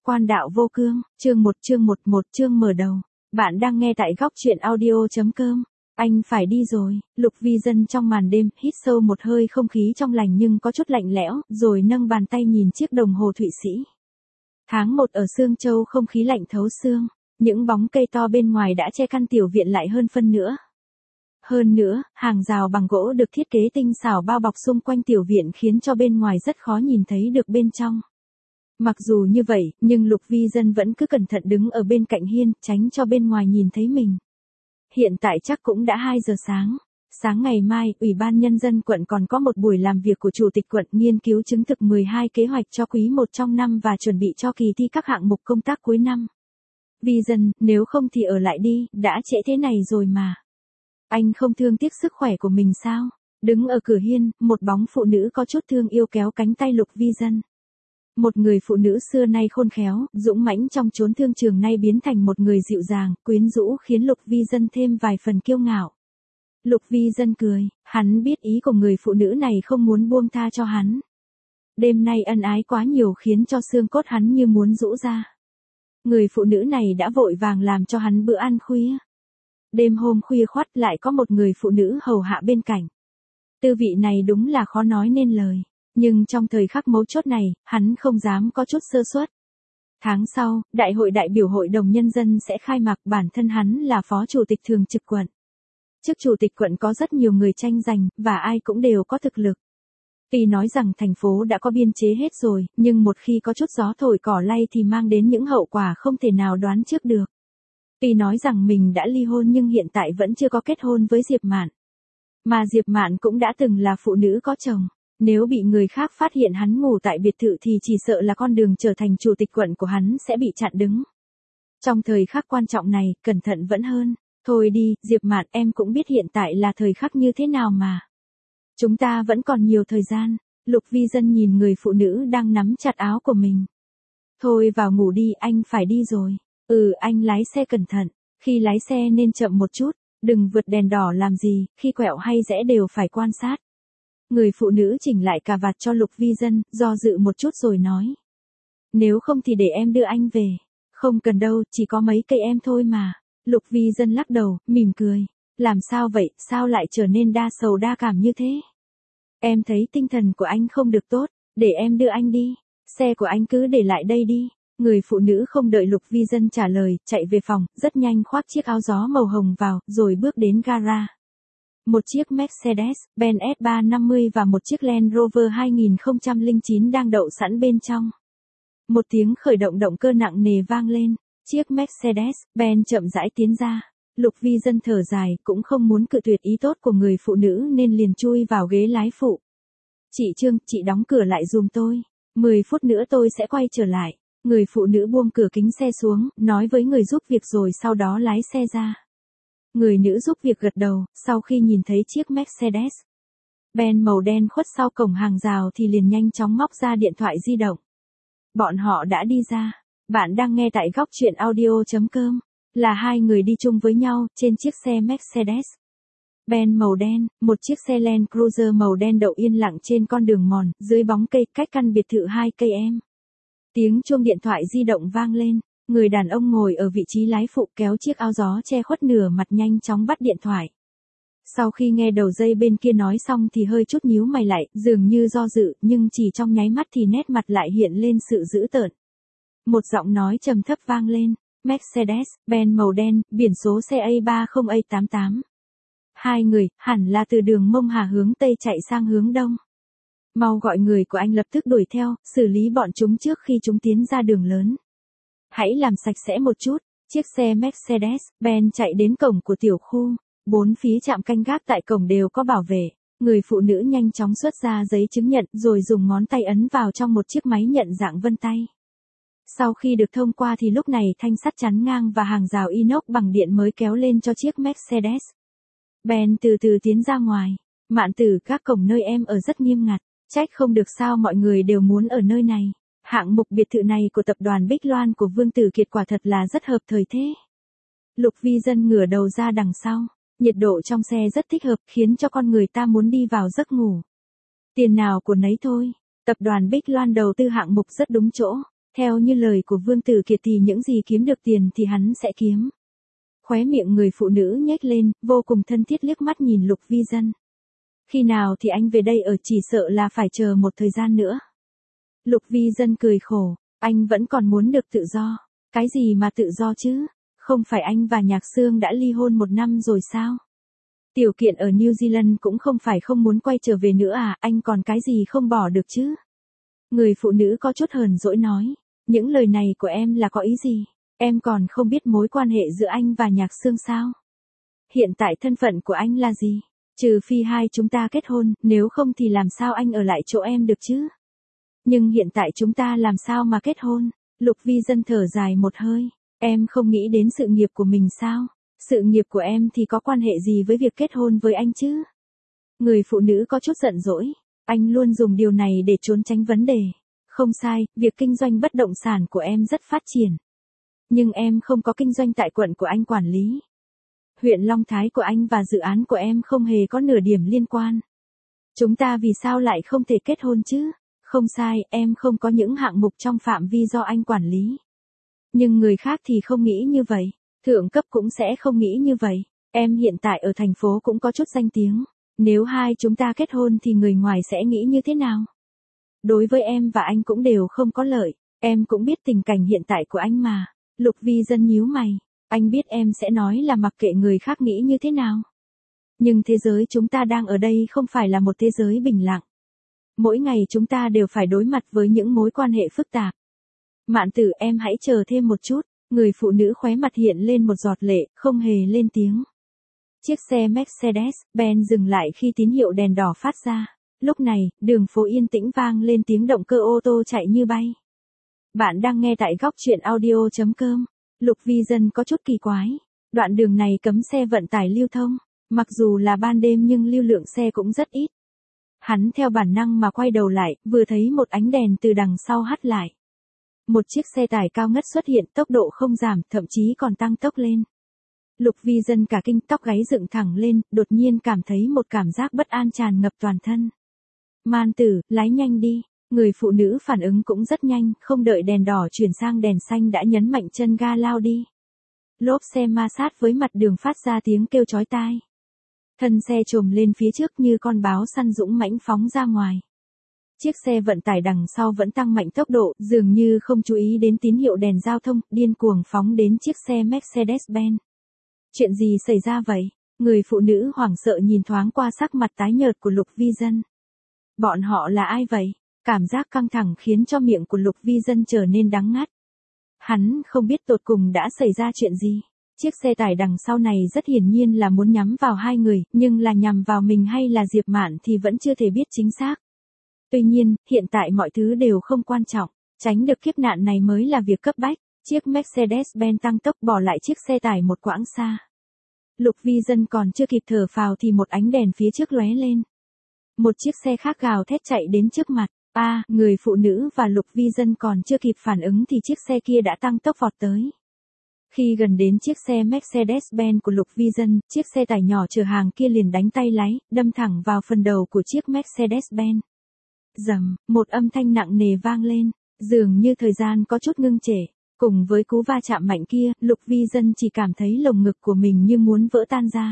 Quan đạo vô cương, chương 1 chương mở đầu. Bạn đang nghe tại góc truyện audio.com. Anh phải đi rồi, Lục Vi Dân trong màn đêm, hít sâu một hơi không khí trong lành nhưng có chút lạnh lẽo, rồi nâng bàn tay nhìn chiếc đồng hồ Thụy Sĩ. Tháng 1 ở Sương Châu không khí lạnh thấu xương, những bóng cây to bên ngoài đã che căn tiểu viện lại hơn phân nữa. Hơn nữa, hàng rào bằng gỗ được thiết kế tinh xảo bao bọc xung quanh tiểu viện khiến cho bên ngoài rất khó nhìn thấy được bên trong. Mặc dù như vậy, nhưng Lục Vi Dân vẫn cứ cẩn thận đứng ở bên cạnh hiên, tránh cho bên ngoài nhìn thấy mình. Hiện tại chắc cũng đã 2 giờ sáng. Sáng ngày mai, Ủy ban Nhân dân quận còn có một buổi làm việc của Chủ tịch quận nghiên cứu chứng thực 12 kế hoạch cho quý 1 trong năm và chuẩn bị cho kỳ thi các hạng mục công tác cuối năm. Vi Dân, nếu không thì ở lại đi, đã trễ thế này rồi mà. Anh không thương tiếc sức khỏe của mình sao? Đứng ở cửa hiên, một bóng phụ nữ có chút thương yêu kéo cánh tay Lục Vi Dân. Một người phụ nữ xưa nay khôn khéo, dũng mãnh trong chốn thương trường nay biến thành một người dịu dàng, quyến rũ khiến Lục Vi Dân thêm vài phần kiêu ngạo. Lục Vi Dân cười, hắn biết ý của người phụ nữ này không muốn buông tha cho hắn. Đêm nay ân ái quá nhiều khiến cho xương cốt hắn như muốn rũ ra. Người phụ nữ này đã vội vàng làm cho hắn bữa ăn khuya. Đêm hôm khuya khoắt lại có một người phụ nữ hầu hạ bên cạnh. Tư vị này đúng là khó nói nên lời. Nhưng trong thời khắc mấu chốt này, hắn không dám có chút sơ suất. Tháng sau, Đại hội đại biểu Hội đồng Nhân dân sẽ khai mạc, bản thân hắn là Phó Chủ tịch Thường trực quận. Chức Chủ tịch quận có rất nhiều người tranh giành, và ai cũng đều có thực lực. Tuy nói rằng thành phố đã có biên chế hết rồi, nhưng một khi có chút gió thổi cỏ lay thì mang đến những hậu quả không thể nào đoán trước được. Tuy nói rằng mình đã ly hôn nhưng hiện tại vẫn chưa có kết hôn với Diệp Mạn. Mà Diệp Mạn cũng đã từng là phụ nữ có chồng. Nếu bị người khác phát hiện hắn ngủ tại biệt thự thì chỉ sợ là con đường trở thành chủ tịch quận của hắn sẽ bị chặn đứng. Trong thời khắc quan trọng này, cẩn thận vẫn hơn. Thôi đi, Diệp Mạn, em cũng biết hiện tại là thời khắc như thế nào mà. Chúng ta vẫn còn nhiều thời gian. Lục Vi Dân nhìn người phụ nữ đang nắm chặt áo của mình. Thôi vào ngủ đi, anh phải đi rồi. Anh lái xe cẩn thận. Khi lái xe nên chậm một chút, đừng vượt đèn đỏ làm gì, khi quẹo hay rẽ đều phải quan sát. Người phụ nữ chỉnh lại cà vạt cho Lục Vi Dân, do dự một chút rồi nói. Nếu không thì để em đưa anh về. Không cần đâu, chỉ có mấy cây em thôi mà. Lục Vi Dân lắc đầu, mỉm cười. Làm sao vậy, sao lại trở nên đa sầu đa cảm như thế? Em thấy tinh thần của anh không được tốt, để em đưa anh đi. Xe của anh cứ để lại đây đi. Người phụ nữ không đợi Lục Vi Dân trả lời, chạy về phòng, rất nhanh khoác chiếc áo gió màu hồng vào, rồi bước đến gara. Một chiếc Mercedes-Benz S350 và một chiếc Land Rover 2009 đang đậu sẵn bên trong. Một tiếng khởi động động cơ nặng nề vang lên, chiếc Mercedes-Benz chậm rãi tiến ra. Lục Vi Dân thở dài, cũng không muốn cự tuyệt ý tốt của người phụ nữ nên liền chui vào ghế lái phụ. Chị Trương, chị đóng cửa lại giùm tôi. 10 phút nữa tôi sẽ quay trở lại. Người phụ nữ buông cửa kính xe xuống, nói với người giúp việc rồi sau đó lái xe ra. Người nữ giúp việc gật đầu, sau khi nhìn thấy chiếc Mercedes-Benz màu đen khuất sau cổng hàng rào thì liền nhanh chóng móc ra điện thoại di động. Bọn họ đã đi ra. Bạn đang nghe tại góc truyện audio.com. Là hai người đi chung với nhau, trên chiếc xe Mercedes-Benz màu đen, một chiếc xe Land Cruiser màu đen đậu yên lặng trên con đường mòn, dưới bóng cây, cách căn biệt thự 2 cây em. Tiếng chuông điện thoại di động vang lên. Người đàn ông ngồi ở vị trí lái phụ kéo chiếc áo gió che khuất nửa mặt nhanh chóng bắt điện thoại. Sau khi nghe đầu dây bên kia nói xong thì hơi chút nhíu mày lại, dường như do dự, nhưng chỉ trong nháy mắt thì nét mặt lại hiện lên sự dữ tợn. Một giọng nói trầm thấp vang lên, Mercedes-Benz màu đen, biển số xe A30A88. Hai người, hẳn là từ đường Mông Hà hướng Tây chạy sang hướng Đông. Mau gọi người của anh lập tức đuổi theo, xử lý bọn chúng trước khi chúng tiến ra đường lớn. Hãy làm sạch sẽ một chút. Chiếc xe Mercedes-Benz chạy đến cổng của tiểu khu. 4 phía trạm canh gác tại cổng đều có bảo vệ. Người phụ nữ nhanh chóng xuất ra giấy chứng nhận rồi dùng ngón tay ấn vào trong một chiếc máy nhận dạng vân tay. Sau khi được thông qua thì lúc này thanh sắt chắn ngang và hàng rào inox bằng điện mới kéo lên cho chiếc Mercedes-Benz từ từ tiến ra ngoài. Mạn Tử, các cổng nơi em ở rất nghiêm ngặt. Trách không được sao mọi người đều muốn ở nơi này. Hạng mục biệt thự này của tập đoàn Bích Loan của Vương Tử Kiệt quả thật là rất hợp thời thế. Lục Vi Dân ngửa đầu ra đằng sau. Nhiệt độ trong xe rất thích hợp khiến cho con người ta muốn đi vào giấc ngủ. Tiền nào của nấy thôi. Tập đoàn Bích Loan đầu tư hạng mục rất đúng chỗ. Theo như lời của Vương Tử Kiệt thì những gì kiếm được tiền thì hắn sẽ kiếm. Khóe miệng người phụ nữ nhếch lên, vô cùng thân thiết liếc mắt nhìn Lục Vi Dân. Khi nào thì anh về đây ở, chỉ sợ là phải chờ một thời gian nữa. Lục Vi Dân cười khổ, anh vẫn còn muốn được tự do. Cái gì mà tự do chứ? Không phải anh và Nhạc Sương đã ly hôn 1 năm rồi sao? Tiểu Kiện ở New Zealand cũng không phải không muốn quay trở về nữa à, anh còn cái gì không bỏ được chứ? Người phụ nữ có chút hờn dỗi nói, những lời này của em là có ý gì? Em còn không biết mối quan hệ giữa anh và Nhạc Sương sao? Hiện tại thân phận của anh là gì? Trừ phi hai chúng ta kết hôn, nếu không thì làm sao anh ở lại chỗ em được chứ? Nhưng hiện tại chúng ta làm sao mà kết hôn? Lục Vi Dân thở dài một hơi, em không nghĩ đến sự nghiệp của mình sao? Sự nghiệp của em thì có quan hệ gì với việc kết hôn với anh chứ? Người phụ nữ có chút giận dỗi, anh luôn dùng điều này để trốn tránh vấn đề. Không sai, việc kinh doanh bất động sản của em rất phát triển. Nhưng em không có kinh doanh tại quận của anh quản lý. Huyện Long Thái của anh và dự án của em không hề có nửa điểm liên quan. Chúng ta vì sao lại không thể kết hôn chứ? Không sai, em không có những hạng mục trong phạm vi do anh quản lý. Nhưng người khác thì không nghĩ như vậy. Thượng cấp cũng sẽ không nghĩ như vậy. Em hiện tại ở thành phố cũng có chút danh tiếng. Nếu hai chúng ta kết hôn thì người ngoài sẽ nghĩ như thế nào? Đối với em và anh cũng đều không có lợi. Em cũng biết tình cảnh hiện tại của anh mà. Lục Vi Dân nhíu mày. Anh biết em sẽ nói là mặc kệ người khác nghĩ như thế nào. Nhưng thế giới chúng ta đang ở đây không phải là một thế giới bình lặng. Mỗi ngày chúng ta đều phải đối mặt với những mối quan hệ phức tạp. Mạn Tử, em hãy chờ thêm một chút. Người phụ nữ khóe mặt hiện lên một giọt lệ, không hề lên tiếng. Chiếc xe Mercedes-Benz dừng lại khi tín hiệu đèn đỏ phát ra. Lúc này, đường phố yên tĩnh vang lên tiếng động cơ ô tô chạy như bay. Bạn đang nghe tại góc truyện audio.com. Lục Vi Dân có chút kỳ quái. Đoạn đường này cấm xe vận tải lưu thông. Mặc dù là ban đêm nhưng lưu lượng xe cũng rất ít. Hắn theo bản năng mà quay đầu lại, vừa thấy một ánh đèn từ đằng sau hắt lại. Một chiếc xe tải cao ngất xuất hiện, tốc độ không giảm, thậm chí còn tăng tốc lên. Lục Vi Dân cả kinh, tóc gáy dựng thẳng lên, đột nhiên cảm thấy một cảm giác bất an tràn ngập toàn thân. Man Tử, lái nhanh đi. Người phụ nữ phản ứng cũng rất nhanh, không đợi đèn đỏ chuyển sang đèn xanh đã nhấn mạnh chân ga lao đi. Lốp xe ma sát với mặt đường phát ra tiếng kêu chói tai. Thân xe trồm lên phía trước như con báo săn dũng mãnh phóng ra ngoài. Chiếc xe vận tải đằng sau vẫn tăng mạnh tốc độ, dường như không chú ý đến tín hiệu đèn giao thông, điên cuồng phóng đến chiếc xe Mercedes-Benz. Chuyện gì xảy ra vậy? Người phụ nữ hoảng sợ nhìn thoáng qua sắc mặt tái nhợt của Lục Vi Dân. Bọn họ là ai vậy? Cảm giác căng thẳng khiến cho miệng của Lục Vi Dân trở nên đắng ngắt. Hắn không biết tột cùng đã xảy ra chuyện gì. Chiếc xe tải đằng sau này rất hiển nhiên là muốn nhắm vào hai người, nhưng là nhằm vào mình hay là Diệp Mạn thì vẫn chưa thể biết chính xác. Tuy nhiên, hiện tại mọi thứ đều không quan trọng, tránh được kiếp nạn này mới là việc cấp bách. Chiếc Mercedes-Benz tăng tốc bỏ lại chiếc xe tải một quãng xa. Lục Vi Dân còn chưa kịp thở phào thì một ánh đèn phía trước lóe lên. Một chiếc xe khác gào thét chạy đến trước mặt. Người phụ nữ và Lục Vi Dân còn chưa kịp phản ứng thì chiếc xe kia đã tăng tốc vọt tới. Khi gần đến chiếc xe Mercedes-Benz của Lục Vi Dân, chiếc xe tải nhỏ chở hàng kia liền đánh tay lái, đâm thẳng vào phần đầu của chiếc Mercedes-Benz. Rầm, một âm thanh nặng nề vang lên, dường như thời gian có chút ngưng trệ. Cùng với cú va chạm mạnh kia, Lục Vi Dân chỉ cảm thấy lồng ngực của mình như muốn vỡ tan ra.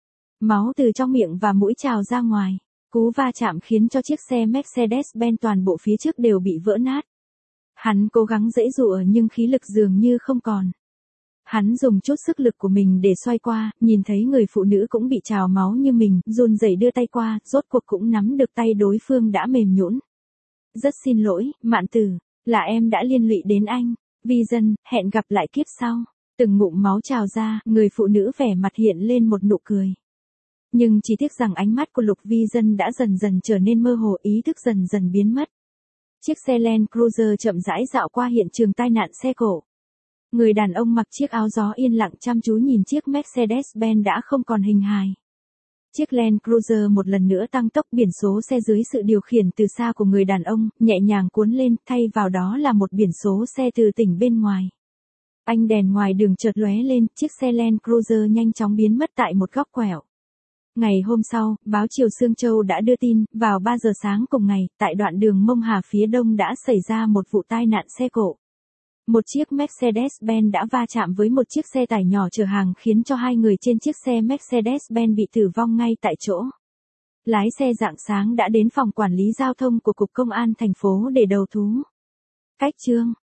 Máu từ trong miệng và mũi trào ra ngoài. Cú va chạm khiến cho chiếc xe Mercedes-Benz toàn bộ phía trước đều bị vỡ nát. Hắn cố gắng giãy giụa nhưng khí lực dường như không còn. Hắn dùng chút sức lực của mình để xoay qua, nhìn thấy người phụ nữ cũng bị trào máu như mình, run rẩy đưa tay qua, rốt cuộc cũng nắm được tay đối phương đã mềm nhũn. Rất xin lỗi, Mạn Tử, là em đã liên lụy đến anh. Vi Dân, hẹn gặp lại kiếp sau. Từng ngụm máu trào ra, người phụ nữ vẻ mặt hiện lên một nụ cười. Nhưng chỉ tiếc rằng ánh mắt của Lục Vi Dân đã dần dần trở nên mơ hồ, ý thức dần dần biến mất. Chiếc xe Land Cruiser chậm rãi dạo qua hiện trường tai nạn xe cộ. Người đàn ông mặc chiếc áo gió yên lặng chăm chú nhìn chiếc Mercedes-Benz đã không còn hình hài. Chiếc Land Cruiser một lần nữa tăng tốc, biển số xe dưới sự điều khiển từ xa của người đàn ông, nhẹ nhàng cuốn lên, thay vào đó là một biển số xe từ tỉnh bên ngoài. Ánh đèn ngoài đường chợt lóe lên, chiếc xe Land Cruiser nhanh chóng biến mất tại một góc quẹo. Ngày hôm sau, báo Triều Sương Châu đã đưa tin, vào 3 giờ sáng cùng ngày, tại đoạn đường Mông Hà phía đông đã xảy ra một vụ tai nạn xe cộ. Một chiếc Mercedes-Benz đã va chạm với một chiếc xe tải nhỏ chở hàng khiến cho 2 người trên chiếc xe Mercedes-Benz bị tử vong ngay tại chỗ. Lái xe rạng sáng đã đến phòng quản lý giao thông của Cục Công an thành phố để đầu thú. Cách chương